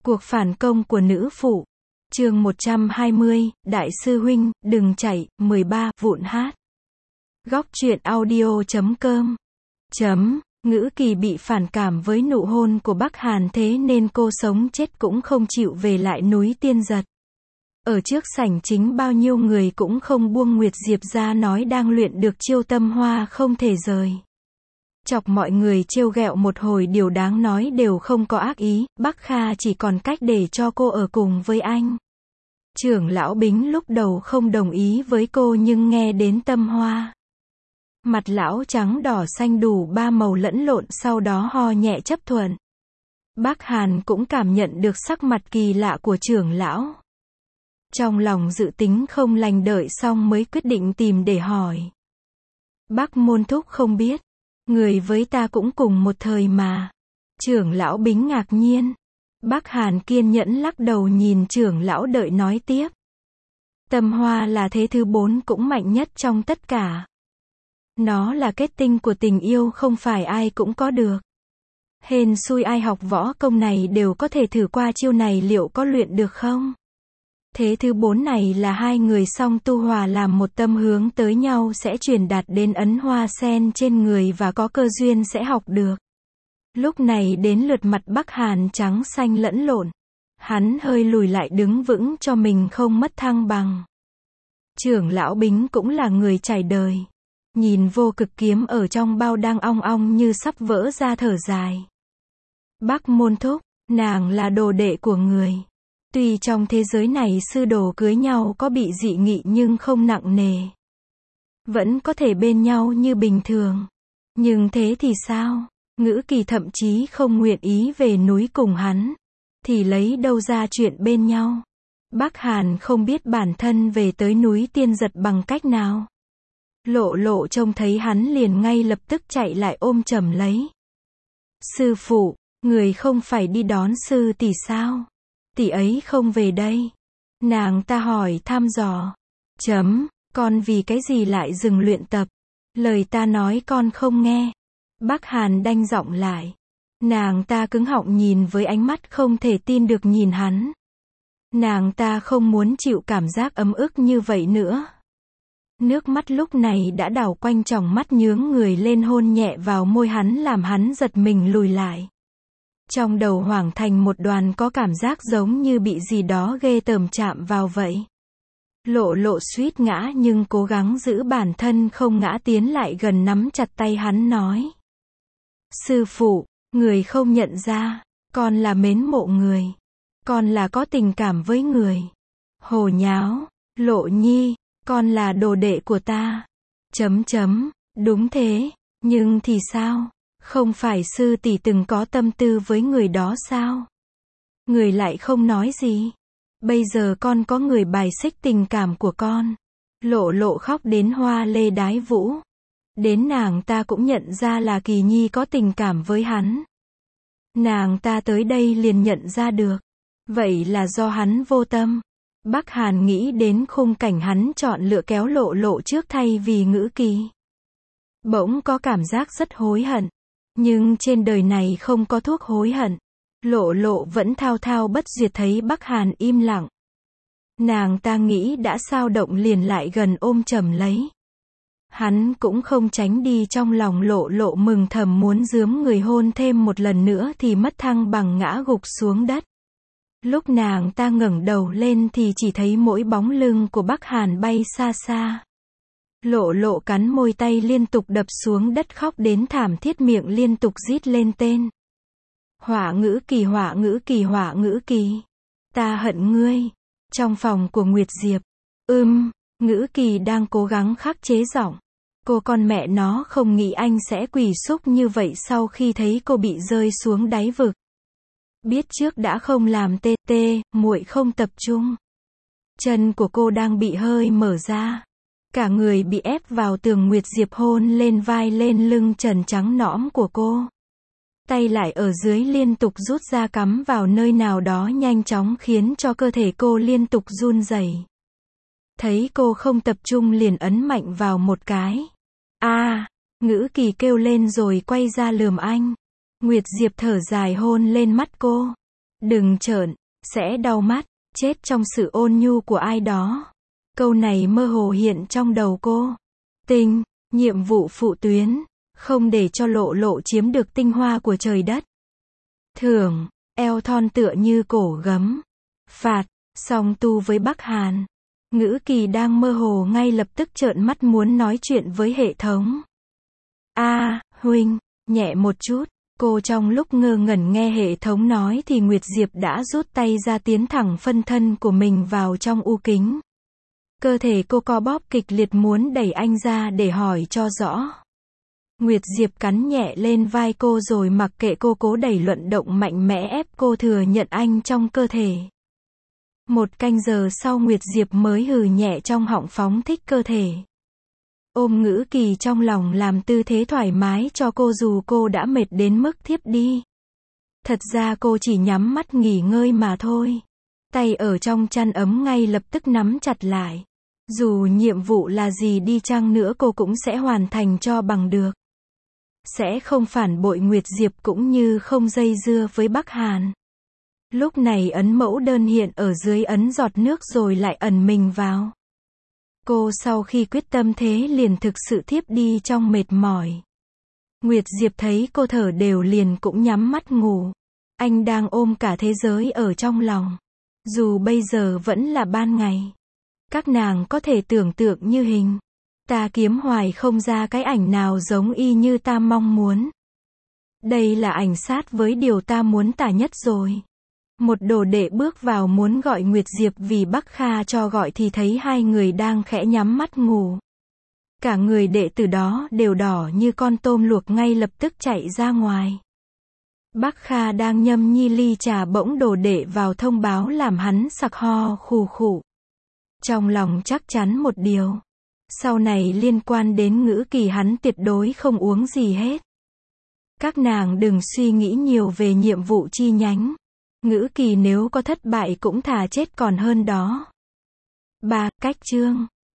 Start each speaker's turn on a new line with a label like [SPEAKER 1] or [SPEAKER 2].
[SPEAKER 1] Cuộc phản công của nữ phụ. Chương 120, Đại sư huynh, đừng chạy, 13, vụn hát. Góc truyện audio.com. Ngữ Kỳ bị phản cảm với nụ hôn của Bắc Hàn, thế nên cô sống chết cũng không chịu về lại núi Tiên Giật. Ở trước sảnh chính bao nhiêu người cũng không buông Nguyệt Diệp ra, nói đang luyện được chiêu tâm hoa không thể rời. Chọc mọi người trêu ghẹo một hồi, điều đáng nói đều không có ác ý, Bắc Kha chỉ còn cách để cho cô ở cùng với anh. Trưởng lão Bính lúc đầu không đồng ý với cô, nhưng nghe đến tâm hoa, mặt lão trắng đỏ xanh đủ ba màu lẫn lộn, sau đó ho nhẹ chấp thuận. Bắc Hàn cũng cảm nhận được sắc mặt kỳ lạ của trưởng lão. Trong lòng dự tính không lành, đợi xong mới quyết định tìm để hỏi. Bắc môn thúc không biết, người với ta cũng cùng một thời mà. Trưởng lão Bính ngạc nhiên. Bắc Hàn kiên nhẫn lắc đầu nhìn trưởng lão đợi nói tiếp. Tâm hoa là thế thứ 4 cũng mạnh nhất trong tất cả. Nó là kết tinh của tình yêu, không phải ai cũng có được. Hên xui ai học võ công này đều có thể thử qua chiêu này, liệu có luyện được không? Thế thứ 4 này là hai người song tu hòa làm một tâm, hướng tới nhau sẽ truyền đạt đến ấn hoa sen trên người và có cơ duyên sẽ học được. Lúc này đến lượt mặt Bắc Hàn trắng xanh lẫn lộn. Hắn hơi lùi lại đứng vững cho mình không mất thăng bằng. Trưởng lão Bính cũng là người trải đời. Nhìn vô cực kiếm ở trong bao đang ong ong như sắp vỡ ra, thở dài. Bắc môn thúc, nàng là đồ đệ của người. Tuy trong thế giới này sư đồ cưới nhau có bị dị nghị nhưng không nặng nề. Vẫn có thể bên nhau như bình thường. Nhưng thế thì sao? Ngữ Kỳ thậm chí không nguyện ý về núi cùng hắn. Thì lấy đâu ra chuyện bên nhau? Bắc Hàn không biết bản thân về tới núi Tiên Giật bằng cách nào. Lộ Lộ trông thấy hắn liền ngay lập tức chạy lại ôm chầm lấy. Sư phụ, người không phải đi đón sư tỷ sao? Tỷ ấy không về đây. Nàng ta hỏi thăm dò. Con vì cái gì lại dừng luyện tập? Lời ta nói con không nghe. Bắc Hàn đanh giọng lại. Nàng ta cứng họng nhìn với ánh mắt không thể tin được nhìn hắn. Nàng ta không muốn chịu cảm giác ấm ức như vậy nữa. Nước mắt lúc này đã đảo quanh tròng mắt, nhướng người lên hôn nhẹ vào môi hắn làm hắn giật mình lùi lại. Trong đầu hoảng thành một đoàn, có cảm giác giống như bị gì đó ghê tởm chạm vào vậy. Lộ Lộ suýt ngã nhưng cố gắng giữ bản thân không ngã, tiến lại gần nắm chặt tay hắn nói. Sư phụ, người không nhận ra, con là mến mộ người. Con là có tình cảm với người. Hồ nháo, Lộ Nhi, con là đồ đệ của ta. Đúng thế, nhưng thì sao? Không phải sư tỷ từng có tâm tư với người đó sao? Người lại không nói gì. Bây giờ con có người bài xích tình cảm của con. Lộ Lộ khóc đến hoa lê đái vũ. Đến nàng ta cũng nhận ra là Kỳ Nhi có tình cảm với hắn. Nàng ta tới đây liền nhận ra được. Vậy là do hắn vô tâm. Bắc Hàn nghĩ đến khung cảnh hắn chọn lựa kéo Lộ Lộ trước thay vì Ngữ Kỳ. Bỗng có cảm giác rất hối hận. Nhưng trên đời này không có thuốc hối hận. Lộ Lộ vẫn thao thao bất tuyệt thấy Bắc Hàn im lặng. Nàng ta nghĩ đã sao động liền lại gần ôm chầm lấy. Hắn cũng không tránh đi, trong lòng Lộ Lộ mừng thầm muốn rướm người hôn thêm một lần nữa thì mất thăng bằng ngã gục xuống đất. Lúc nàng ta ngẩng đầu lên thì chỉ thấy mỗi bóng lưng của Bắc Hàn bay xa xa. Lộ Lộ cắn môi, tay liên tục đập xuống đất, khóc đến thảm thiết, miệng liên tục rít lên tên. Hỏa Ngữ Kỳ, Hỏa Ngữ Kỳ, Hỏa Ngữ Kỳ. Ta hận ngươi. Trong phòng của Nguyệt Diệp. Ngữ Kỳ đang cố gắng khắc chế giọng. Cô con mẹ nó không nghĩ anh sẽ quỳ súc như vậy sau khi thấy cô bị rơi xuống đáy vực. Biết trước đã không làm tê, muội không tập trung. Chân của cô đang bị hơi mở ra. Cả người bị ép vào tường, Nguyệt Diệp hôn lên vai lên lưng trần trắng nõm của cô. Tay lại ở dưới liên tục rút ra cắm vào nơi nào đó nhanh chóng khiến cho cơ thể cô liên tục run rẩy. Thấy cô không tập trung liền ấn mạnh vào một cái. Ngữ Kỳ kêu lên rồi quay ra lườm anh. Nguyệt Diệp thở dài hôn lên mắt cô. Đừng trợn, sẽ đau mắt, chết trong sự ôn nhu của ai đó. Câu này mơ hồ hiện trong đầu cô. Tinh, nhiệm vụ phụ tuyến, không để cho lộ lộ chiếm được tinh hoa của trời đất. Thưởng, eo thon tựa như cổ gấm. Phạt, song tu với Bắc Hàn. Ngữ Kỳ đang mơ hồ ngay lập tức trợn mắt muốn nói chuyện với hệ thống. Huynh, nhẹ một chút. Cô trong lúc ngơ ngẩn nghe hệ thống nói thì Nguyệt Diệp đã rút tay ra tiến thẳng phân thân của mình vào trong u kính. Cơ thể cô co bóp kịch liệt muốn đẩy anh ra để hỏi cho rõ. Nguyệt Diệp cắn nhẹ lên vai cô rồi mặc kệ cô cố đẩy luận động mạnh mẽ ép cô thừa nhận anh trong cơ thể. 1 canh giờ sau Nguyệt Diệp mới hừ nhẹ trong họng phóng thích cơ thể. Ôm Ngữ Kỳ trong lòng làm tư thế thoải mái cho cô dù cô đã mệt đến mức thiếp đi. Thật ra cô chỉ nhắm mắt nghỉ ngơi mà thôi. Tay ở trong chăn ấm ngay lập tức nắm chặt lại. Dù nhiệm vụ là gì đi chăng nữa cô cũng sẽ hoàn thành cho bằng được. Sẽ không phản bội Nguyệt Diệp cũng như không dây dưa với Bắc Hàn. Lúc này ấn mẫu đơn hiện ở dưới ấn giọt nước rồi lại ẩn mình vào. Cô sau khi quyết tâm thế liền thực sự thiếp đi trong mệt mỏi. Nguyệt Diệp thấy cô thở đều liền cũng nhắm mắt ngủ. Anh đang ôm cả thế giới ở trong lòng. Dù bây giờ vẫn là ban ngày. Các nàng có thể tưởng tượng như hình. Ta kiếm hoài không ra cái ảnh nào giống y như ta mong muốn. Đây là ảnh sát với điều ta muốn tả nhất rồi. Một đồ đệ bước vào muốn gọi Nguyệt Diệp vì Bắc Kha cho gọi thì thấy hai người đang khẽ nhắm mắt ngủ. Cả người đệ tử đó đều đỏ như con tôm luộc ngay lập tức chạy ra ngoài. Bắc Kha đang nhâm nhi ly trà bỗng đồ đệ vào thông báo làm hắn sặc ho khù khụ. Trong lòng chắc chắn một điều. Sau này liên quan đến Ngữ Kỳ hắn tuyệt đối không uống gì hết. Các nàng đừng suy nghĩ nhiều về nhiệm vụ chi nhánh. Ngữ Kỳ nếu có thất bại cũng thà chết còn hơn đó. 3. Cách chương